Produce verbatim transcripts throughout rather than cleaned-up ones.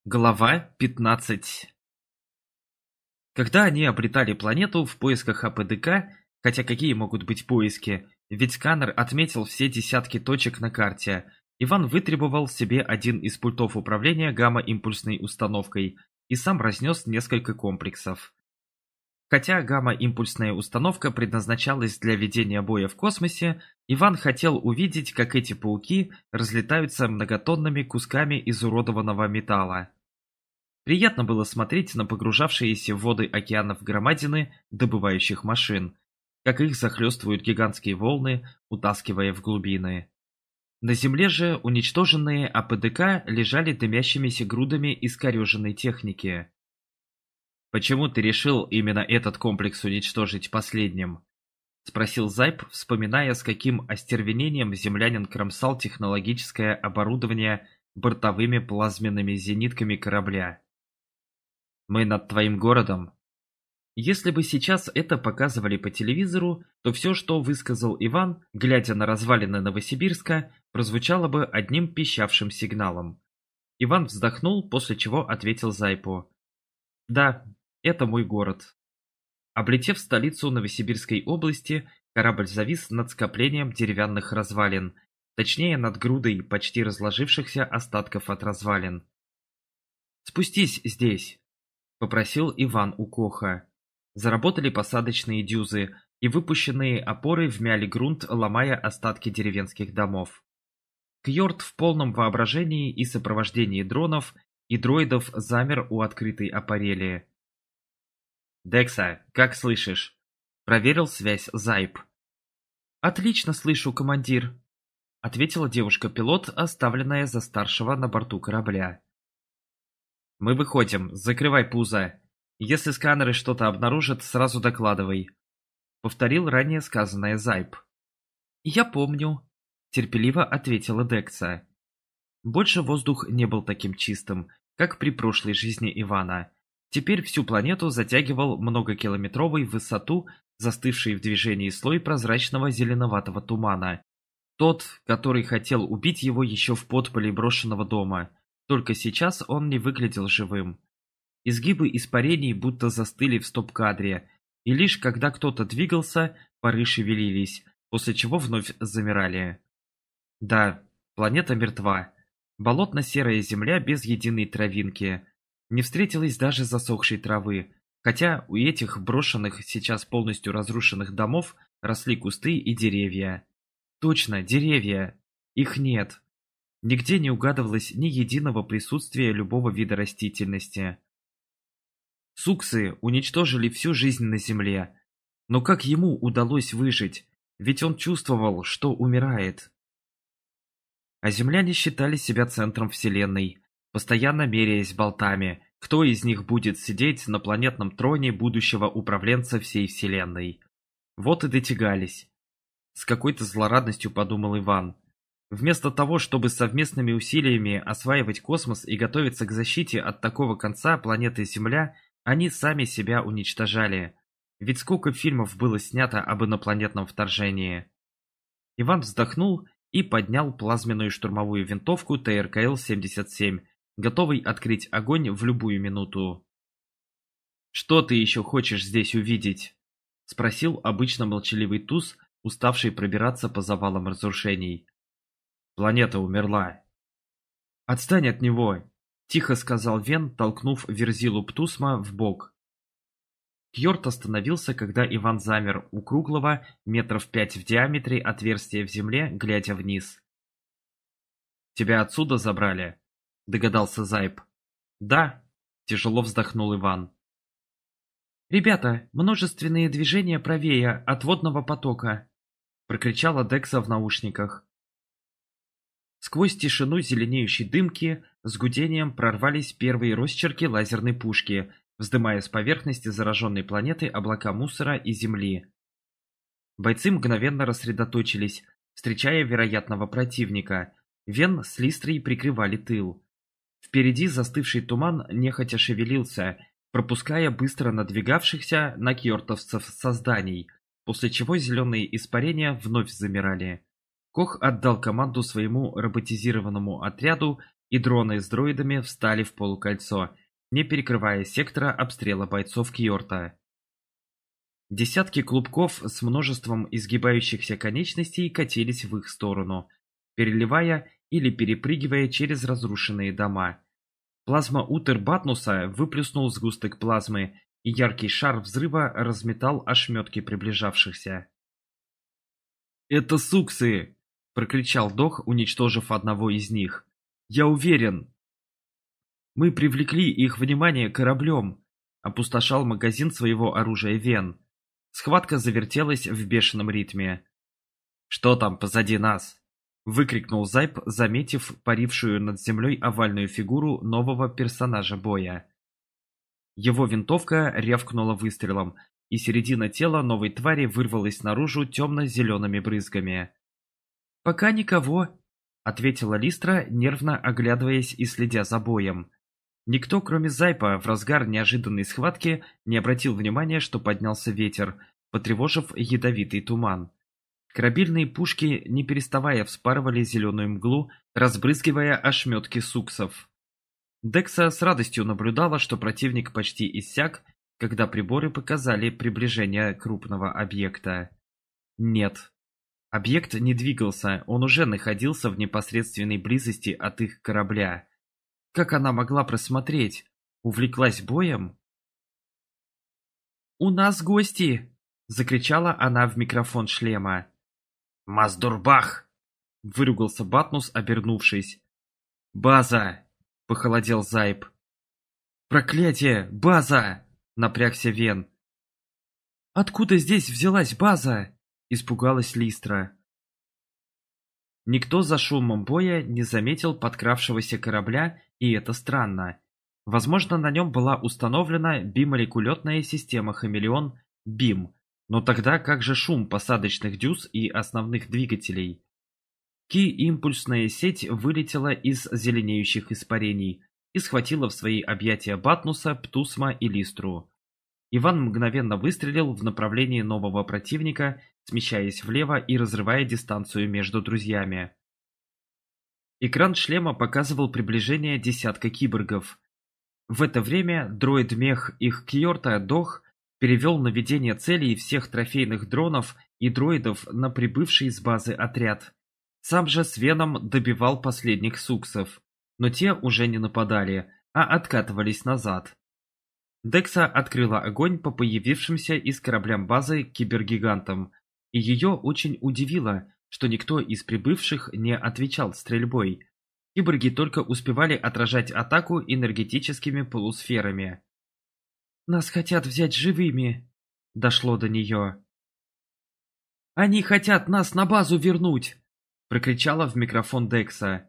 Глава пятнадцать. Когда они обретали планету в поисках А П Д К, хотя какие могут быть поиски, ведь сканер отметил все десятки точек на карте, Иван вытребовал себе один из пультов управления гамма-импульсной установкой и сам разнес несколько комплексов. Хотя гамма-импульсная установка предназначалась для ведения боя в космосе, Иван хотел увидеть, как эти пауки разлетаются многотонными кусками изуродованного металла. Приятно было смотреть на погружавшиеся в воды океанов громадины добывающих машин, как их захлестывают гигантские волны, утаскивая в глубины. На земле же уничтоженные А П Д К лежали дымящимися грудами искореженной техники. «Почему ты решил именно этот комплекс уничтожить последним?» — спросил Зайб, вспоминая, с каким остервенением землянин кромсал технологическое оборудование бортовыми плазменными зенитками корабля. «Мы над твоим городом». Если бы сейчас это показывали по телевизору, то все, что высказал Иван, глядя на развалины Новосибирска, прозвучало бы одним пищавшим сигналом. Иван вздохнул, после чего ответил Зайпу: «Да, это мой город». Облетев столицу Новосибирской области, корабль завис над скоплением деревянных развалин, точнее над грудой почти разложившихся остатков от развалин. «Спустись здесь», — попросил Иван у Коха. Заработали посадочные дюзы, и выпущенные опоры вмяли грунт, ломая остатки деревенских домов. Кьорд в полном вооружении и сопровождении дронов и дроидов замер у открытой аппарели. «Декса, как слышишь?» — проверил связь Зайб. «Отлично слышу, командир», — ответила девушка-пилот, оставленная за старшего на борту корабля. «Мы выходим, закрывай пузо. Если сканеры что-то обнаружат, сразу докладывай», — повторил ранее сказанное Зайб. «Я помню», — терпеливо ответила Декса. Больше воздух не был таким чистым, как при прошлой жизни Ивана. Теперь всю планету затягивал многокилометровый в высоту застывший в движении слой прозрачного зеленоватого тумана. Тот, который хотел убить его еще в подполе брошенного дома. Только сейчас он не выглядел живым. Изгибы испарений будто застыли в стоп-кадре, и лишь когда кто-то двигался, пары шевелились, после чего вновь замирали. Да, планета мертва. Болотно-серая земля без единой травинки. Не встретилось даже засохшей травы, хотя у этих брошенных, сейчас полностью разрушенных домов росли кусты и деревья. Точно, деревья. Их нет. Нигде не угадывалось ни единого присутствия любого вида растительности. Суксы уничтожили всю жизнь на Земле. Но как ему удалось выжить? Ведь он чувствовал, что умирает. А земляне считали себя центром Вселенной, постоянно меряясь болтами, кто из них будет сидеть на планетном троне будущего управленца всей Вселенной. Вот и дотягались. С какой-то злорадностью подумал Иван. Вместо того, чтобы совместными усилиями осваивать космос и готовиться к защите от такого конца планеты Земля, они сами себя уничтожали. Ведь сколько фильмов было снято об инопланетном вторжении. Иван вздохнул и поднял плазменную штурмовую винтовку Т Р К Л семьдесят семь, готовый открыть огонь в любую минуту. «Что ты еще хочешь здесь увидеть?» — спросил обычно молчаливый туз, уставший пробираться по завалам разрушений. «Планета умерла». «Отстань от него!» — тихо сказал Вен, толкнув Верзилу Птусма в бок. Кьорд остановился, когда Иван замер у круглого, метров пять в диаметре отверстия в земле, глядя вниз. «Тебя отсюда забрали?» — догадался Зайб. «Да», — тяжело вздохнул Иван. «Ребята, множественные движения правее от водного потока», — прокричала Декса в наушниках. Сквозь тишину зеленеющей дымки с гудением прорвались первые росчерки лазерной пушки, вздымая с поверхности зараженной планеты облака мусора и земли. Бойцы мгновенно рассредоточились, встречая вероятного противника. Вен с Листрой прикрывали тыл. Впереди застывший туман нехотя шевелился, пропуская быстро надвигавшихся на кьортовцев созданий, после чего зеленые испарения вновь замирали. Кох отдал команду своему роботизированному отряду, и дроны с дроидами встали в полукольцо, не перекрывая сектора обстрела бойцов Кьорта. Десятки клубков с множеством изгибающихся конечностей катились в их сторону, переливая или перепрыгивая через разрушенные дома. Плазма-утер Батнуса выплюснул сгусток плазмы, и яркий шар взрыва разметал ошметки приближавшихся. «Это суксы!» – прокричал Дох, уничтожив одного из них. «Я уверен!» «Мы привлекли их внимание кораблем!» – опустошал магазин своего оружия Вен. Схватка завертелась в бешеном ритме. «Что там позади нас?» – выкрикнул Зайб, заметив парившую над землей овальную фигуру нового персонажа боя. Его винтовка рявкнула выстрелом, и середина тела новой твари вырвалась наружу темно-зелеными брызгами. «Пока никого», — ответила Листра, нервно оглядываясь и следя за боем. Никто, кроме Зайпа, в разгар неожиданной схватки не обратил внимания, что поднялся ветер, потревожив ядовитый туман. Корабельные пушки, не переставая, вспарывали зеленую мглу, разбрызгивая ошметки суксов. Декса с радостью наблюдала, что противник почти иссяк, когда приборы показали приближение крупного объекта. Нет. Объект не двигался, он уже находился в непосредственной близости от их корабля. Как она могла просмотреть? Увлеклась боем? «У нас гости!» — закричала она в микрофон шлема. «Маздурбах!» — выругался Батнус, обернувшись. «База!» — похолодел Зайб. «Проклятие! База!» — напрягся Вен. «Откуда здесь взялась база?» — испугалась Листра. Никто за шумом боя не заметил подкравшегося корабля, и это странно. Возможно, на нем была установлена бимолекулетная система «Хамелеон» БИМ, но тогда как же шум посадочных дюз и основных двигателей? Ки-импульсная сеть вылетела из зеленеющих испарений и схватила в свои объятия Батнуса, Птусма и Листру. Иван мгновенно выстрелил в направлении нового противника, смещаясь влево и разрывая дистанцию между друзьями. Экран шлема показывал приближение десятка киборгов. В это время дроид-мех их Кьорта Дох перевел наведение целей всех трофейных дронов и дроидов на прибывший с базы отряд. Сам же с Веном добивал последних суксов, но те уже не нападали, а откатывались назад. Декса открыла огонь по появившимся из кораблям базы кибергигантам, и ее очень удивило, что никто из прибывших не отвечал стрельбой. Киборги только успевали отражать атаку энергетическими полусферами. «Нас хотят взять живыми», — дошло до нее. «Они хотят нас на базу вернуть!» — прокричала в микрофон Декса.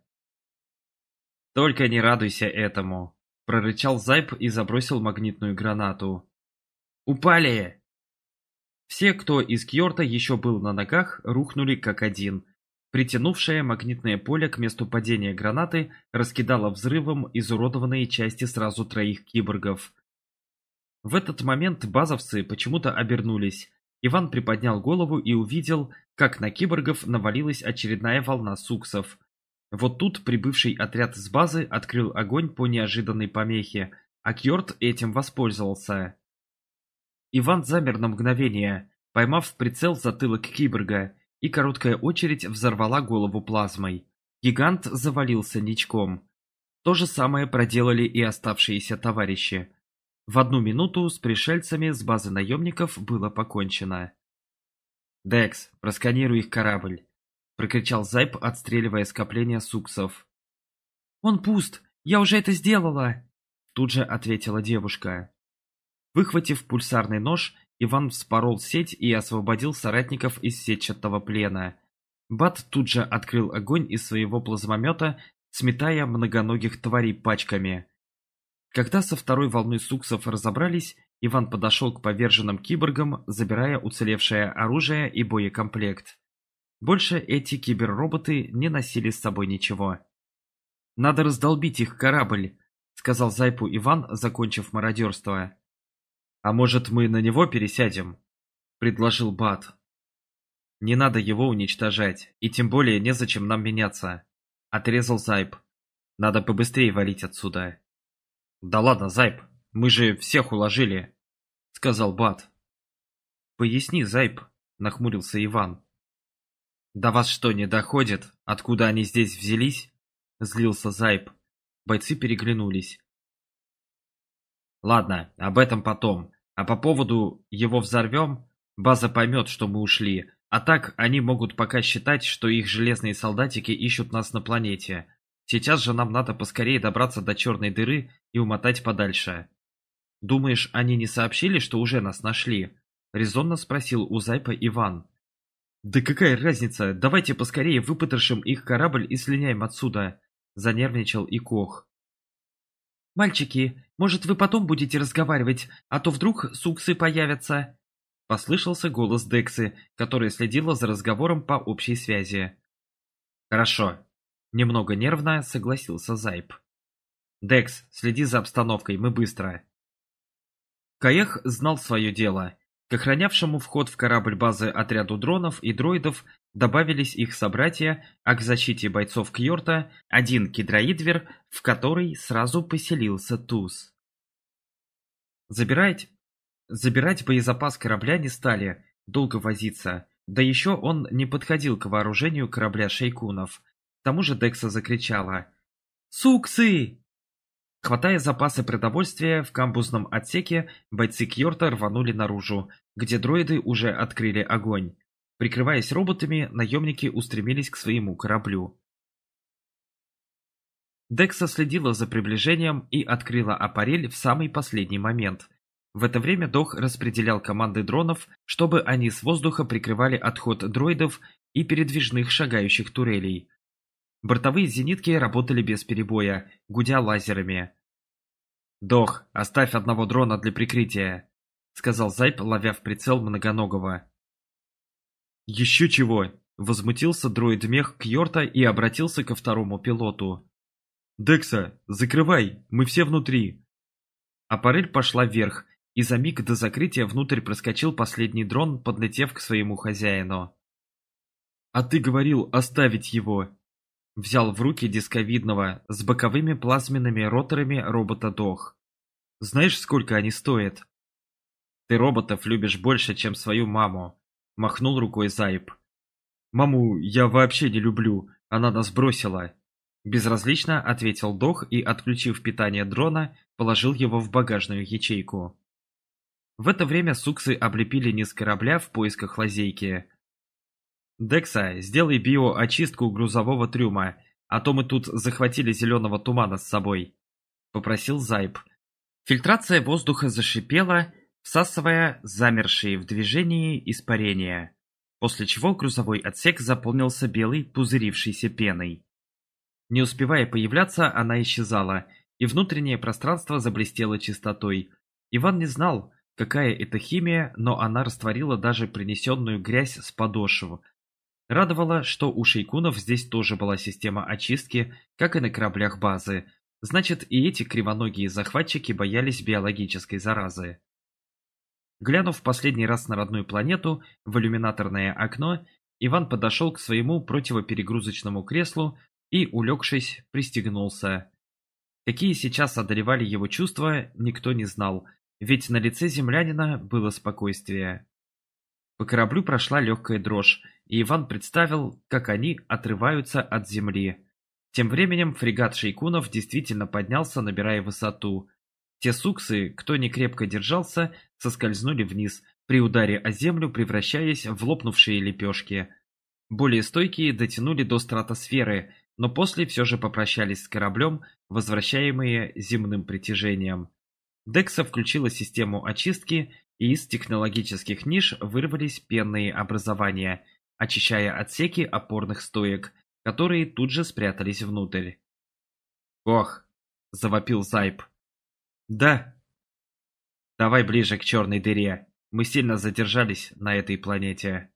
«Только не радуйся этому!» — прорычал Зайб и забросил магнитную гранату. «Упали!» Все, кто из Кьорта еще был на ногах, рухнули как один. Притянувшее магнитное поле к месту падения гранаты раскидало взрывом изуродованные части сразу троих киборгов. В этот момент базовцы почему-то обернулись. Иван приподнял голову и увидел, как на киборгов навалилась очередная волна суксов. Вот тут прибывший отряд с базы открыл огонь по неожиданной помехе, а Кьорт этим воспользовался. Иван замер на мгновение, поймав в прицел затылок киборга, и короткая очередь взорвала голову плазмой. Гигант завалился ничком. То же самое проделали и оставшиеся товарищи. В одну минуту с пришельцами с базы наемников было покончено. «Декс, просканируй их корабль!» — прокричал Зайб, отстреливая скопление суксов. «Он пуст! Я уже это сделала!» — тут же ответила девушка. Выхватив пульсарный нож, Иван вспорол сеть и освободил соратников из сетчатого плена. Бат тут же открыл огонь из своего плазмомета, сметая многоногих тварей пачками. Когда со второй волной суксов разобрались, Иван подошел к поверженным киборгам, забирая уцелевшее оружие и боекомплект. Больше эти киберроботы не носили с собой ничего. «Надо раздолбить их корабль», — сказал Зайпу Иван, закончив мародерство. «А может, мы на него пересядем?» — предложил Бат. «Не надо его уничтожать, и тем более незачем нам меняться», — отрезал Зайб. Надо побыстрее валить отсюда. Да ладно, Зайб, мы же всех уложили, сказал Бат. Поясни, Зайб, нахмурился Иван. До вас что, не доходит, откуда они здесь взялись? Злился Зайб. Бойцы переглянулись. Ладно, об этом потом. А по поводу «его взорвем», база поймет, что мы ушли. А так, они могут пока считать, что их железные солдатики ищут нас на планете. Сейчас же нам надо поскорее добраться до черной дыры и умотать подальше. Думаешь, они не сообщили, что уже нас нашли? Резонно спросил у Зайпа Иван. Да какая разница, давайте поскорее выпотрошим их корабль и слиняем отсюда. Занервничал и Кох. «Мальчики, может, вы потом будете разговаривать, а то вдруг суксы появятся?» Послышался голос Дексы, которая следила за разговором по общей связи. «Хорошо», — немного нервно согласился Зайб. «Декс, следи за обстановкой, мы быстро». Каех знал свое дело. К охранявшему вход в корабль базы отряду дронов и дроидов добавились их собратья, а к защите бойцов Кьорта один кедроидвер, в который сразу поселился Туз. Забирать, забирать боезапас корабля не стали, долго возиться, да еще он не подходил к вооружению корабля шейкунов. К тому же Декса закричала «Суксы!». Хватая запасы продовольствия, в камбузном отсеке бойцы Кьорта рванули наружу, где дроиды уже открыли огонь. Прикрываясь роботами, наемники устремились к своему кораблю. Декса следила за приближением и открыла аппарель в самый последний момент. В это время Дох распределял команды дронов, чтобы они с воздуха прикрывали отход дроидов и передвижных шагающих турелей. Бортовые зенитки работали без перебоя, гудя лазерами. «Дох, оставь одного дрона для прикрытия», — сказал Зайб, ловя в прицел многоногого. «Еще чего!» — возмутился дроид-мех Кьорта и обратился ко второму пилоту. «Декса, закрывай, мы все внутри!» Аппарель пошла вверх, и за миг до закрытия внутрь проскочил последний дрон, подлетев к своему хозяину. «А ты говорил оставить его!» Взял в руки дисковидного с боковыми плазменными роторами робота Дох. «Знаешь, сколько они стоят?» «Ты роботов любишь больше, чем свою маму», — махнул рукой Зайб. «Маму я вообще не люблю, она нас бросила». Безразлично ответил Дох и, отключив питание дрона, положил его в багажную ячейку. В это время суксы облепили низ корабля в поисках лазейки. «Декса, сделай биоочистку грузового трюма, а то мы тут захватили зеленого тумана с собой», — попросил Зайб. Фильтрация воздуха зашипела, всасывая замершие в движении испарения, после чего грузовой отсек заполнился белой пузырившейся пеной. Не успевая появляться, она исчезала, и внутреннее пространство заблестело чистотой. Иван не знал, какая это химия, но она растворила даже принесенную грязь с подошв. Радовало, что у шейкунов здесь тоже была система очистки, как и на кораблях базы. Значит, и эти кривоногие захватчики боялись биологической заразы. Глянув последний раз на родную планету в иллюминаторное окно, Иван подошел к своему противоперегрузочному креслу и, улегшись, пристегнулся. Какие сейчас одолевали его чувства, никто не знал, ведь на лице землянина было спокойствие. По кораблю прошла легкая дрожь, и Иван представил, как они отрываются от земли. Тем временем фрегат шейкунов действительно поднялся, набирая высоту. Те суксы, кто не крепко держался, соскользнули вниз, при ударе о землю превращаясь в лопнувшие лепешки. Более стойкие дотянули до стратосферы, но после все же попрощались с кораблем, возвращаемые земным притяжением. Декса включила систему очистки, и из технологических ниш вырвались пенные образования, очищая отсеки опорных стоек, которые тут же спрятались внутрь. «Ох!» – завопил Зайб. «Да!» «Давай ближе к черной дыре, мы сильно задержались на этой планете».